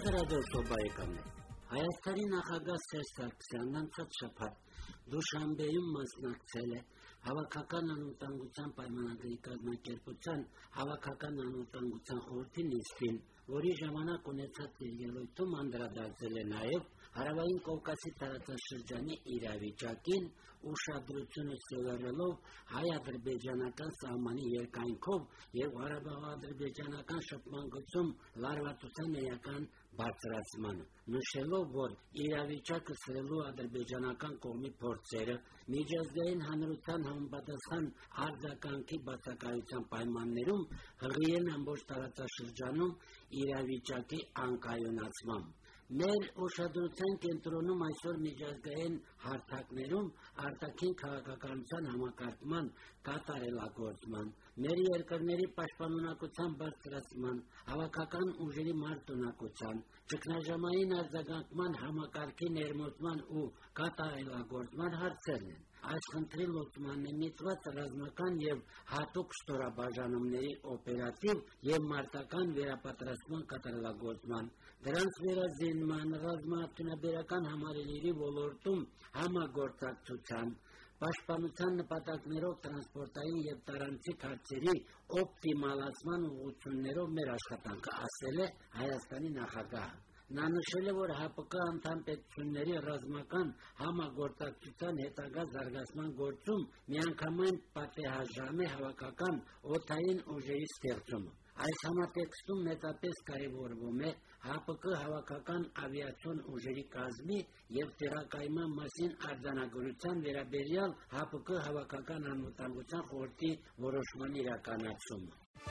Ռադիոսոբայեկան է։ Հայաստանի նախագահ Սերժ Սարգսյանն անցած շաբաթ Դուշանբեում մասնակցել է Հավաքական անվտանգության պայմանագրի կազմակերպության Հավաքական անվտանգության խորհրդի նիստին, որի ժամանակ ունեցած իր ելույթում անդրադարձել է նաև Հարավային Կովկասի տարածաշրջանի իրավիճակին, ուշադրությունը սևեռելով հայ-ադրբեջանական սահմանի երկայնքով և Ղարաբաղ-ադրբեջանական շփման գծում լարվածության էական բարձրացմանը, նշելով, որ իրավիճակը սրելու ադրբեջանական կողմի փորձերը միջազգային հանրության համապատասխան արձագանքի բացակայության պայմաններում հղիել ամբողջ տարածաշրջանում իրավիճակի անկայունացմամբ։ Մեր ուշադրության կենտրոնում այսօր միջազգային հարթակներում արտաքին քաղաքականության համակարգման կատարելագործման, մեր երկրների պաշտպանունակության բարձրացման, հավաքական ուժերի մարտունակության, ճգնաժամային արձագանքման համակարգի ներմուծման ու կատարելագործման հարցերն են։ Այս խնդրի լուծման է միտված ռազմական և հատուկ ստորաբաժանումների օպերատիվ և մարտական վերապատրաստման կատարելագործման, դրանց վերազինման, ռազմաարդյունաբերական համալիրի ոլորտում համագործակցության, պաշտպանության նպատակներով տրանսպորտային և տարանցիկ հարցերի օպտիմալացման ուղղություններով մեր աշխատանքը, ասել է Հայաստանի նախագահը։ Նա նշել է, որ ՀԱՊԿ անդամ պետությունների ռազմական համագործակցության հետագա զարգացման գործում միանգամայն պատեհաժամ է հավաքական օդային ուժերի ստեղծումը։ Այս համատեքստում մեծապես կարևորվում է ՀԱՊԿ հավաքական ավիացիոն ուժերի կազմի և տեղակայման մասին արձանագրության վերաբերյալ ՀԱՊԿ հավաքական անվտանգության խորհրդի որոշման իրականացումը։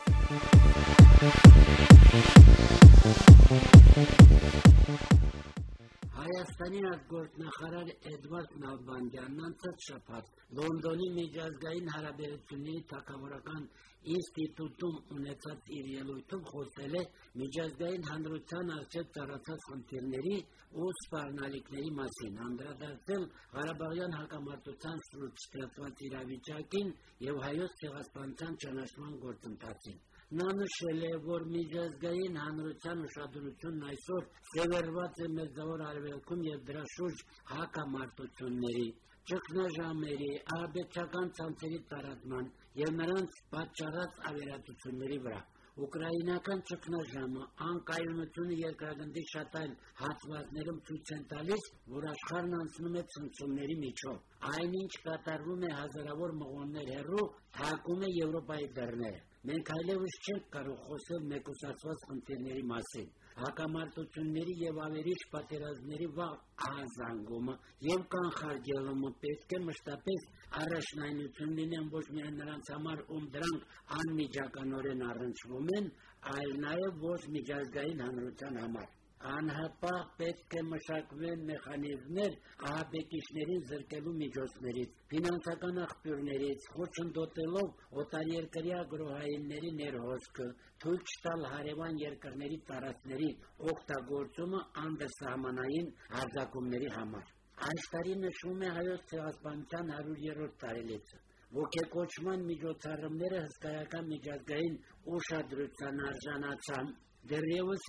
Հայաստանի արտգործնախարար Էդվարդ Նալբանդյանն անցած շաբաթ Լոնդոնի միջազգային հարաբերությունների թագավորական ինստիտուտում ունեցած իր ելույթում խոսել է միջազգային հանրության առջև ծառացած խնդիրների ու սպառնալիքների մասին, անդրադարձել Ղարաբաղյան հակամարտության շուրջ ստեղծված իրավիճակին և հայոց ցեղասպանության ճանաչման գործընթացին։ Նա նշել է, որ միջազգային հանրության ուշադրությունն այսօր սևեռված է Մերձավոր Արևելքում և դրա շուրջ հակամարտությունների, ճգնաժամերի, ահաբեկչական ցանցերի տարածման և նրանց պատճառած ավերածությունների վրա։ Ուկրաինական ճգնաժամը, անկայունությունը երկրագնդի շատ այլ հատվածներում ցույց են տալիս, որ աշխարհն անցնում է ցնցումների միջով։ Այնինչ կատարվում է հազարավոր մղոններ հեռու, թակում է Եվրոպայի դռները։ Մենք այլևս չենք կարող խոսել մեկուսացված խնդիրների մասին։ Հակամարտությունների և ավերիչ պատերազմների վաղ ահազանգումը և կանխարգելումը պետք է մշտապես առաջնայնություն լինեն ոչ միայն նրանց համար, ում դրանք անմիջականորեն առնչվում են, այլ նաև ոչ միջազգային հանրության համար։ Անհապաղ պետք է մշակվեն մեխանիզմներ ահաբեկիչներին զրկելու միջոցներից, ֆինանսական աղբյուրներից, խոչընդոտելով օտարերկրյա գրոհայինների ներհոսքը, թույլ չտալ հարևան երկրների տարածքների օգտագործումը անդրսահմանային հարձակումների համար։ Այս տարի նշվում է հայոց ցեղասպանության 100-րդ տարելիցը։ Ոգեկոչման միջոցառումները հսկայական միջազգային ուշադրության արժանացան։ Դեռևս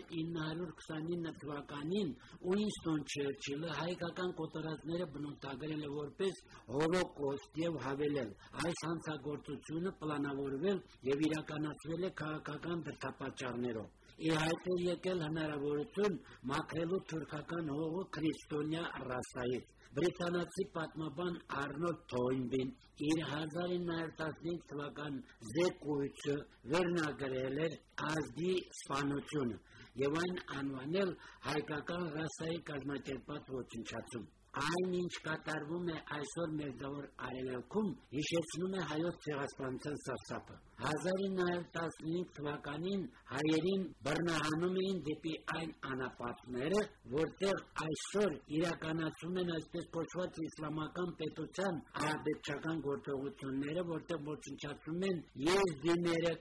1929 թվականին Ուինստոն Չերչիլը հայկական կոտորածները բնութագրել է որպես հոլոկոստ և հավելել. այս հանցագործությունը պլանավորվել և իրականացվել է քաղաքական դրդապատճառներով։ Ի հայտ է եկել հնարավորություն մաքրելու թուրքական հողը քրիստոնյա ռասայից։ Բրիտանացի պատմաբան Արնոլդ Թոյնբին իր 1915 թվական զեկույցը վերնագրել էր ազգի սպանությունը և այն անվանել հայկական ռասայի կազմակերպած ոչնչացում։ Այն, ինչ կատարվում է այսօր Մերձավոր Արևելքում, հիշեցնում է հայոց ցեղասպանության սարսափը։ 1915 թվականին հայերին բռնահանում էին դեպի այն անապատները, որտեղ այսօր իրականացում են այսպես կոչված իսլամական պետության ահաբեկչական գործողությունները, որտեղ ոչնչացում են եզդիները,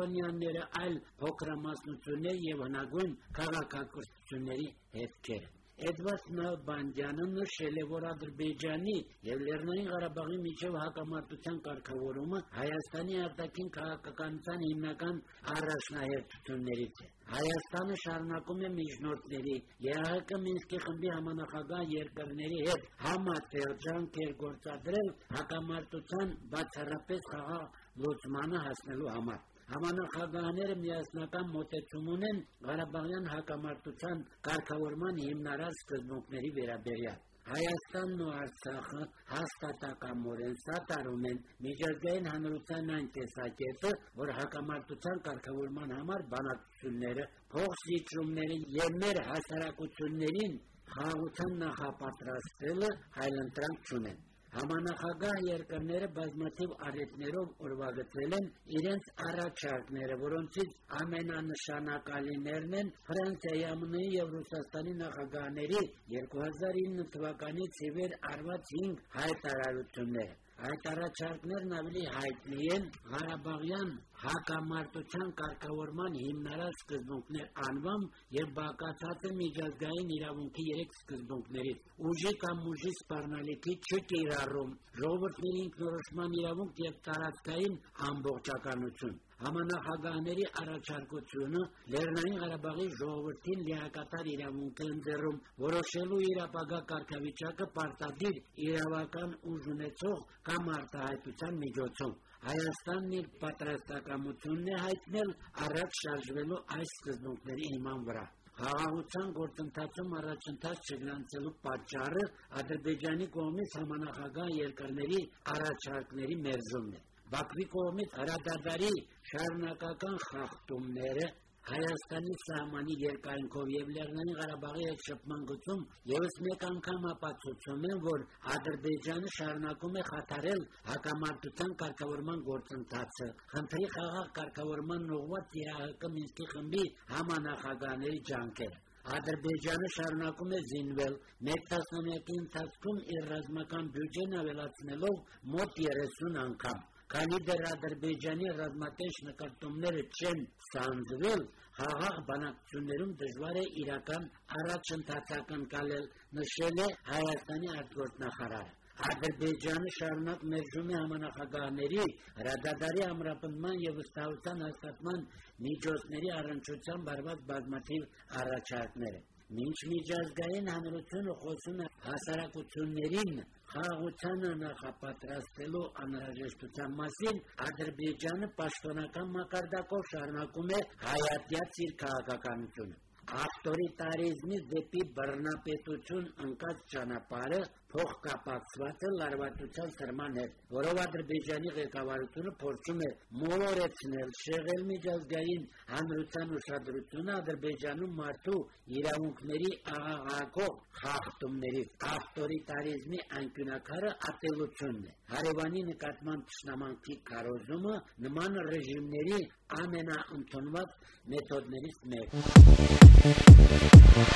քրիստոնյաները, այլ փոքրամասնություններ և հնագույն քաղաքակրթությունների հետքերը։ Էդվարդ Նալբանդյանը նշել է, որ Ադրբեջանի եւ Լեռնային Ղարաբաղի միջև հակամարտության կարգավորումը Հայաստանի արտաքին քաղաքականության հիմնական առաջնահերթություններից է։ Հայաստանը շարունակում է միջնորդների ԵԱՀԿ Մինսկի խմբի համանախագահ երկրների հետ համատեղ ջանքեր գործադրել հակամարտության բացառապես խաղաղ լուծմանը հասնելու համար։ Համանախագահները միասնական մոտեցում ունեն Ղարաբաղյան հակամարտության կարգավորման հիմնարար սկզբունքների վերաբերյալ։ Հայաստանն ու Արցախը հաստատակամորեն սատարում են միջազգային հանրության այն տեսակետը, որ հակամարտության կարգավորման համար բանակցությունները, փոխզիջումները եւ մեր հասարակություններին խաղաղության նախապատրաստելը այլընտրանք չունեն։ Համանախագահ երկրները բազմաթիվ առիթներով ուրվագծել են իրենց առաջարկները, որոնցից ամենանշանակալիներն են Ֆրանսիայի, ԱՄՆ-ի եւ Ռուսաստանի նախագահների 2009 թվականից ի վեր արված 5 հայտարարությունները։ Այդ առաջարկներն ավելի հայտնի են Ղարաբաղյան հակամարտության կարգավորման հիմնարար սկզբունքներ անվամբ եւ բաղկացած է միջազգային իրավունքի 3 սկզբունքներից՝ ուժի կամ ուժի սպառնալիքի չկիրառում, ժողովուրդների ինքնորոշման իրավունք եւ տարածքային ամբողջականություն։ Համանախագահների առաջարկությունը Լեռնային Ղարաբաղի ժողովրդին լիակատար իրավունք է ընձեռում որոշելու իր ապագա կարգավիճակը պարտադիր իրավական ուժ ունեցող կամ արտահայտության միջոցով։ Հայաստանն իր պատրաստակամությունն է հայտնել առաջ շարժվելու այս սկզբունքների հիման վրա։ Խաղաղության գործընթացում առաջընթաց չգրանցելու պատճառը Ադրբեջանի կողմից համանախագահ երկրների առաջարկների մերժումն է։ Բաքվի կողմից հրադադարի շարունակական խախտումները Հայաստանի սահմանի երկայնքով եւ Լեռնային Ղարաբաղի հետ շփման գծում եւս մեկ անգամ ապացուցում են, որ Ադրբեջանը շարունակում է խաթարել հակամարտության կարգավորման գործընթացը, խնդրի խաղաղ կարգավորման ուղղված ԵԱՀԿ Մինսկի խմբի համանախագահների ջանքերը։ Ադրբեջանը շարունակում է զինվել, մեկ տասնամյակի ընթացքում իր ռազմական բյուջեն ավելացնելով մոտ 30 անգամ։ Քանի դեռ Ադրբեջանի ռազմատենչ նկարտումները չեն սանձվել, խաղաղ բանակցություններում դժվար է իրական առաջընթաց ակնկալել, նշել է Հայաստանի արտգործնախարարը։ Ադրբեջանը շարունակ մերժում է համանախագահների հրադադարի ամրապնդման եւ վստահության հաստատման միջոցների առնչությամբ արված բազմաթիվ առաջարկները։ Մինչ միջազգային հանրությունը խոսում է հասարակություններին խաղաղությանը նախապատրաստելու անհրաժեշտության մասին, Ադրբեջանը պաշտոնական մակարդակով շարունակում է հայատյաց իր քաղաքականությունը։ Ավտորիտարիզմից դեպի բռնապետություն ընկած ճանապարհը փոխկապակցված է լարվածության սրման հետ, որով Ադրբեջանի ղեկավարությունը փորձում է մոլորեցնել, շեղել միջազգային հանրության ուշադրությունը Ադրբեջանում մարդու իրավունքների աղաղակող խախտումներից։ Ավտորիտարիզմի անկյունակարը ատելությունն է։ Հարևանի նկատմամբ թշնամանքի քարոզումը նման ռեժիմների ամենաընդունված մեթոդներից մեկն է։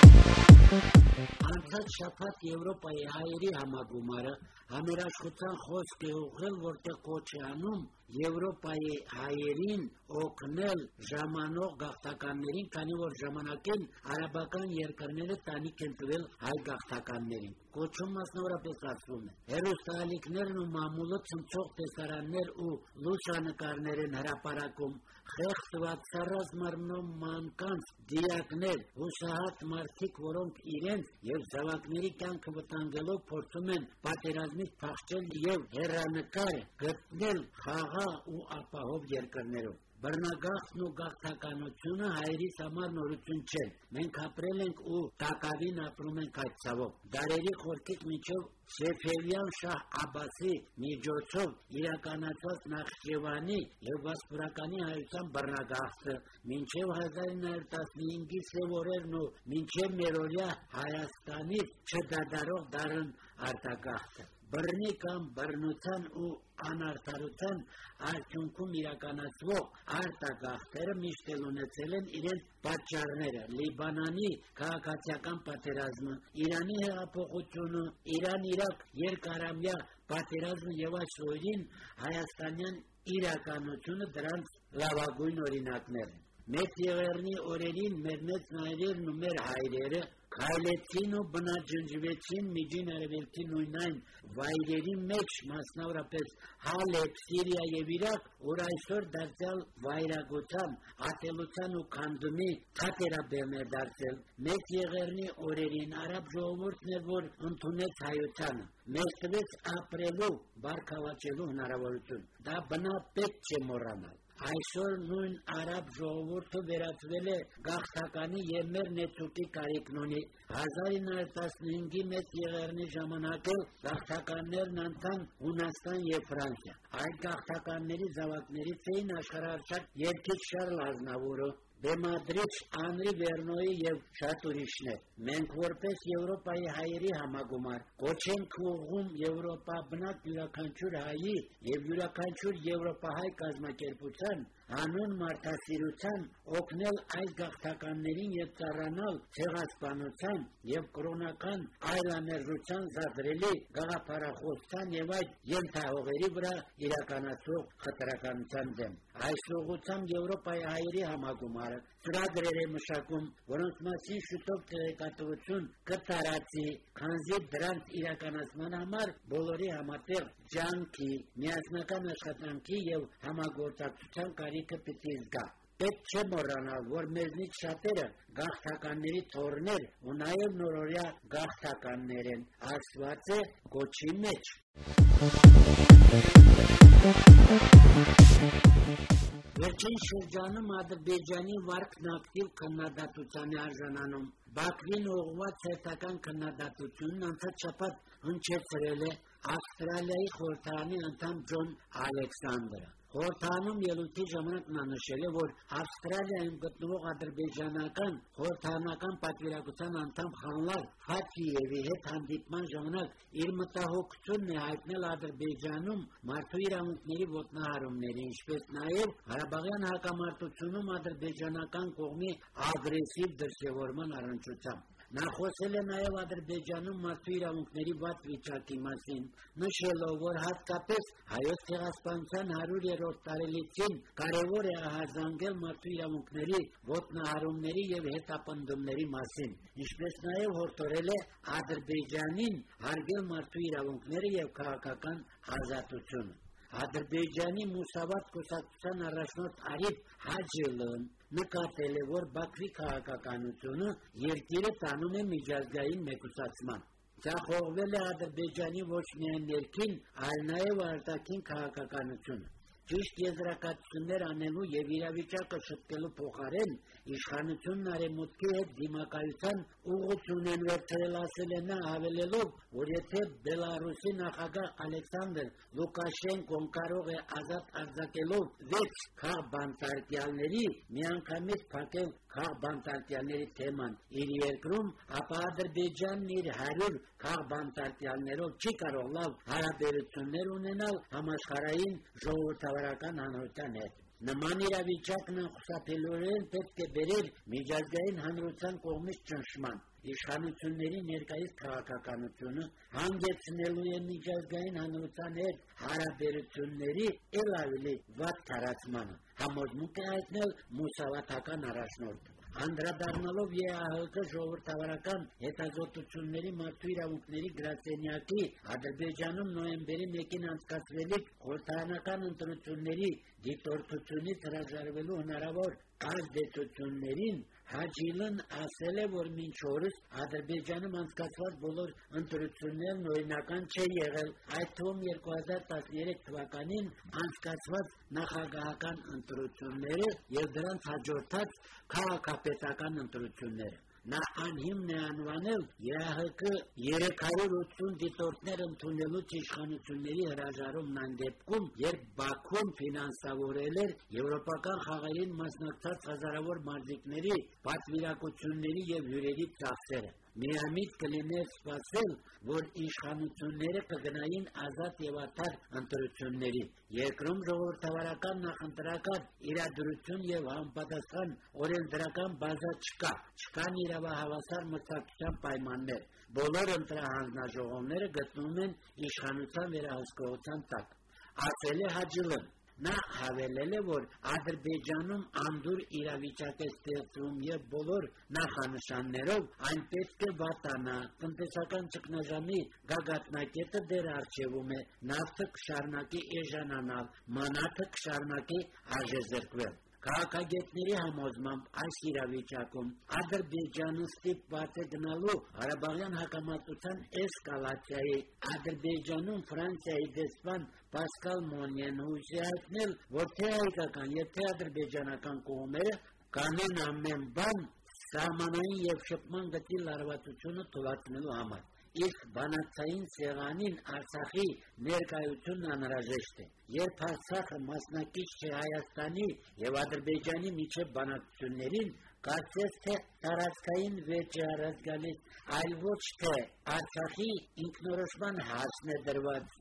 Անցած շաբաթ Եվրոպայի հայերի համագումարը համերաշխության խոսք է ուղղել, որտեղ կոչ է անում Եվրոպայի հայերին օգնել ժամանող գաղթականներին, քանի որ ժամանակին արաբական երկրները տանիք են տվել հայ գաղթականներին։ Կոչում մասնավորապես ասվում է. հեռուստաալիքներն ու մամուլը ցնցող տեսարաններ ու լուսանկարներ են հրապարակում, խեղդված սառած մարմնով մանկանց դիակներ, հուսահատ մարդիկ, որոնք իրենց եւ զավակների կյանքը վտանգելով փորձում են պատերազմից փախչել եւ հեռանկար գտնել խաղաղ ու ապահով երկրներում։ Բռնագաղթն ու գաղթականությունը հայերիս համար նորություն չէ։ Մենք ապրել ենք ու տակավին ապրում ենք այդ ցավով։ Դարերի խորքից մինչև Սեֆևյան Շահ Աբասի միջոցով իրականացված Նախճեվանի եւ Վասպուրականի հայության բռնագաղթը, մինչև 1915-ի սև օրերն ու մինչև մերօրյա Հայաստանից չդադարող դարն արտագաղթը։ Բռնի կամ բռնության ու անարդարության արդյունքում իրականացվող արտագաղթերը միշտ ունեցել են իրենց պատճառները՝ Լիբանանի քաղաքացիական պատերազմը, Իրանի հեղափոխությունը, Իրան-Իրաք երկարամյա պատերազմը եւ այս օրերին հայաստանյան իրականությունը դրանց լավագույն օրինակներն են։ Մեծ Եղեռնի օրերին մեր մեծ նայրերն ու մեր հայրերը քայլեցին ու բնաջնջվեցին Միջին Արևելքի նույնայն վայրերի մեջ, մասնավորապես Հալեբ, Սիրիա եւ Իրաք, որ այսօր դարձյալ վայրագության, ատելության ու քանդումի թատերաբերն է դարձել։ Մեծ եղերնի օրերին արաբ ժողովուրդն էր, որ ընդունեց հայությանը, մեզ տվեց ապրելու, բարգավաճելու հնարավորություն։ Դա բնավ պետք չէ մոռանալ։ Այսօր նույն արաբ ժողովուրդը վերածվել է գաղթականի եւ մեր նեցուկի կարիքն ունի։ 1915-ի մեծ եղերնի ժամանակ էլ գաղթականներն անցան Հունաստան եւ Ֆրանսիա։ Այդ գաղթականների զավակներից էին աշխարհարչակ երգիչ Շարլ Ազնավուրը, Բեմադրիչ Անրի Վերնոյի եւ շատ ուրիշներ։ Մենք որպես Եվրոպայի հայերի համագումար կոչ ենք ուղղում Եվրոպա բնակ յուրաքանչյուր հայի եւ յուրաքանչյուր եվրոպահայ կազմակերպության հանուն մարդասիրության օգնել այս գաղթականներին եւ ծառանալ ցեղասպանության եւ կրոնական այլամերժության զադրելի գաղափարախոսության եւ այդ ենթահողերի վրա իրականացող խտրականության դեմ։ Այս ուղղությամբ Եվրոպայի հայերի համագումարը ծրագրեր է մշակում, որոնց մասին շուտով տեղեկատվություն կտարածի, քանզի դրանց իրականացման համար բոլորի համատեղ ջանքի, միասնական աշխատանքի եւ համագործակցության կարիքը պիտի զգա։ Պետք չէ մոռանալ, որ մեզնից շատերը գաղթականների թոռներ ու նաեւ նորօրյա գաղթականներ են, ասված է գոչի մեջ։ Վերջին շրջանում Ադրբեջանի վարկն ակտիվ քննադատության է արժանանում։ Բաքվին ուղղված հերթական քննադատությունն անցած շաբաթ հնչեցրել է Ավստրալիայի խորհրդարանի անդամ Ջոն Ալեքսանդրը։ Խորհրդարանում ելույթի ժամանակ նա նշել է, որ Ավստրալիայում գտնվող ադրբեջանական խորհրդարանական պատվիրակության անդամ Խանլար Ֆաթիևի հետ հանդիպման ժամանակ իր մտահոգությունն է հայտնել Ադրբեջանում մարդու իրավունքների ոտնահարումների, ինչպես նաև Ղարաբաղյան հակամարտությունում ադրբեջանական կողմի ագրեսիվ դրսևորման առնչությամբ։ Նա խոսել է նաև Ադրբեջանում մարդու իրավունքների վատ վիճակի մասին, նշելով, որ հատկապես հայոց ցեղասպանության 100-րդ տարելիցին կարևոր է ահազանգել մարդու իրավունքների ոտնահարումների եւ հետապնդումների մասին, ինչպես նաև հորդորել է Ադրբեջանին հարգել մարդու իրավունքները եւ քաղաքական ազատությունը։ Ադրբեջանի Մուսավատ կուսակցության առաջնորդ Արիփ Հաջելն նկատել է, որ Բաքվի քաղաքականությունը երկիրը տանում է միջազգային մեկուսացման։ Ձախողվել է Ադրբեջանի ոչ միայն ներքին, այլ նաև արտաքին քաղաքականությունը։ Ճիշտ եզրակացություններ անելու եւ իրավիճակը շտկելու փոխարեն իշխանությունն արևմուտքի հետ դիմակայության ուղղություն են վերցրել, ասել է նա, հավելելով, որ եթե Բելարուսի նախագահ Ալեքսանդր Լուկաշենկոն կարող է ազատ արձակելով 6 քաղբանտարկյալների միանգամից փակել քաղբանտարկյալների թեման իր երկրում, ապա Ադրբեջանն իր 100 քաղբանտարկյալներով չի կարող լավ հարաբերություններ ունենալ համաշխարհային ժողովրդավարական հանրության հետ։ Նման իրավիճակն անխուսափելիորեն պետք է բերեր միջազգային հանրության կողմից ճնշման։ Իշխանությունների ներկայիս քաղաքականությունը հանգեցնելու է միջազգային հանրության հետ հարաբերությունների ել ավելի վատ տարածմանը, համոզմունք է հայտնել մուսավաթական առաջնորդը։ Անդրադառնալով ԵԱՀԿ ժողովրդավարական հետազոտությունների մարդու իրավունքների գրասենյակի Ադրբեջանում նոյեմբերի 1-ին անցկացվելիք խորհրդարանական ընտրությունների դիտորդությունից հրաժարվելու հնարավոր ազդեցություններին Հաջիլն ասել է, որ մինչ օրս Ադրբեջանում անցկացված բոլոր ընտրություններն օրինական չէ եղել, այդ թվում 2013 թվականին անցկացված նախագահական ընտրությունները եւ դրանց հաջորդած քաղաքապետական ընտրությունները։ Նա անհիմն է անվանել ԵԱՀԿ 380 դիտորդներ ընդունելուց իշխանությունների հրաժարումն այն դեպքում, երբ Բաքուն ֆինանսավորել էր եվրոպական խաղերին մասնակցած հազարավոր մարզիկների պատվիրակությունների եւ հյուրերի ծախսերը։ Միամիտ կլիներ սպասել, որ իշխանությունները կգնային ազատ եւ արդար ընտրությունների։ Երկրում ժողովրդավարական նախընտրական իրադրություն եւ համապատասխան օրենսդրական բազա չկան իրավահավասար մրցակցության պայմաններ։ Բոլոր ընտրահանձնաժողովները գտնվում են իշխանության վերահսկողության տակ, ասել է Հաջիլն։ Նա հավելել է, որ Ադրբեջանում անդուր իրավիճակ է ստեղծվում եւ բոլոր նախանշաններով այն պետք է վատանա։ Տնտեսական ճգնաժամի գագաթնակետը դեռ առջևում է, նավթը կշարունակի էժանանալ, մանաթը կշարունակի արժեզրկվել։ Քաղաքագետների համոզմամբ այս իրավիճակում Ադրբեջանը ստիպված է գնալու Ղարաբաղյան հակամարտության էսկալացիայի։ Ադրբեջանում Ֆրանսիայի դեսպան Պասկալ Մոնյեն հույս է հայտնել, որ թե հայկական եւ թե ադրբեջանական կողմերը կանեն ամեն բան սահմանային եւ շփման գծի լարվածությունը թույլատնելու համար։ Իսկ բանակցային սեղանին Արցախի ներկայությունն անհրաժեշտ է։ Երբ Արցախը մասնակից չէ Հայաստանի եւ Ադրբեջանի միջև բանակցություններին, կարծես թե տարածքային վեճ է առած գալիս, այլ ոչ թե Արցախի ինքնորոշման հարցն է դրված։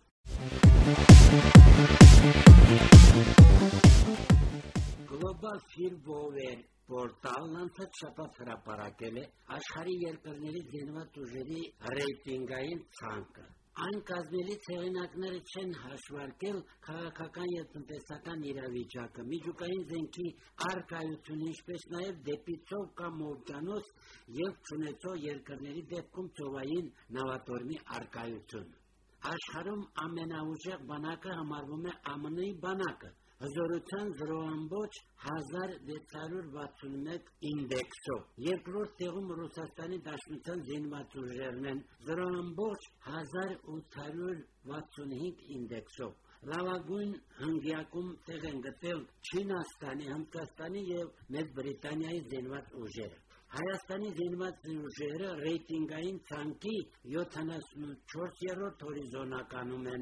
Global Firmware Portal-ն անցած շաբաթ հրապարակել է աշխարհի երկրների զինված ուժերի ռեյտինգային ցանկը։ Այն կազմելից հեղինակները չեն հաշվարկել քաղաքական եւ տնտեսական իրավիճակը, միջուկային զենքի առկայությունը, ինչպես նաեւ դեպի ծով կամ օվկիանոս եւ չունեցող երկրների դեպքում ծովային նավատորմի առկայություն։ Աշխարհում ամենաուժեղ բանակը համարվում է ԱՄՆ-ի բանակը, հզորության 0.1661 ինդեքսով։ Երկրորդ տեղում Ռուսաստանի Դաշնության զինված ուժերն են 0.1865 ինդեքսով։ Լավագույն հնգյակում տեղ են գտել Չինաստանի, Հնդկաստանի եւ Մեծ Բրիտանիայի զինված ուժերը։ Հայաստանի զինված ուժերը ռեյտինգային ցանկի 74-րդ հորիզոնականում են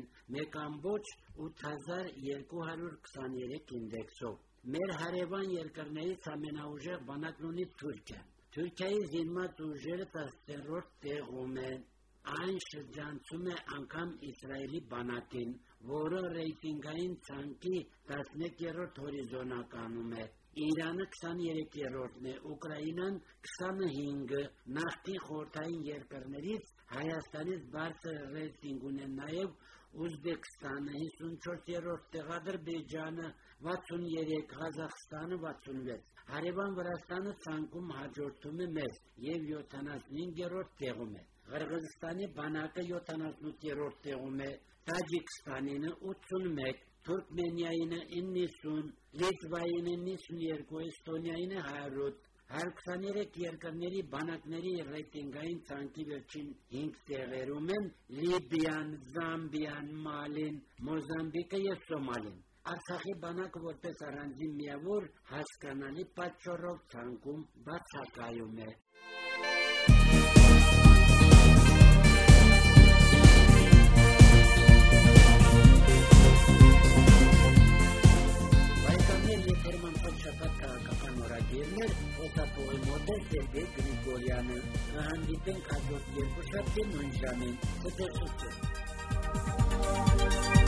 1.8223 ինդեքսով։ Մեր հարևան երկրներից ամենաուժեղ բանակն ունի Թուրքիան։ Թուրքիայի զինված ուժերը 10-րդ տեղում են։ Այն շրջանցում է անգամ Իսրայելի բանակին, որը ռեյտինգային ցանկի 11-րդ հորիզոնականում է։ Իրանը 23-րդն է, Ուկրաինան 25, նախկին խորհրդային երկրներից Հայաստանից բարձր ռեյտինգ ունեն նաև Ուզբեկստանը 54-րդ տեղ, Ադրբեջանը 63, Ղազախստանը 66։ Հարևան Վրաստանը ցանկում հաջորդում է մեզ եւ 75-րդ տեղում է։ Ղրղըզստանի բանակը 78-րդ տեղում է, Տաջիկստանինը 81, Թուրքմենիայինը 90, Լիտվայինը 92, Էստոնիայինը 100, 123 երկրների բանակների ռեյտինգային ցանկի վերջին 5 տեղերում են Լիբիան, Զամբիան, Մալին, Մոզամբիկը եւ Սոմալին։ Արցախի բանակը որպես առանձին միավոր հասկանալի պատճառով ցանկում բացակայում է։ Խոսափողի մոտ է Սերգեյ Գրիգորյանը։ Կհանդիպենք հաջորդ երկու շաբթի նույն ժամին։ Ցտեսություն։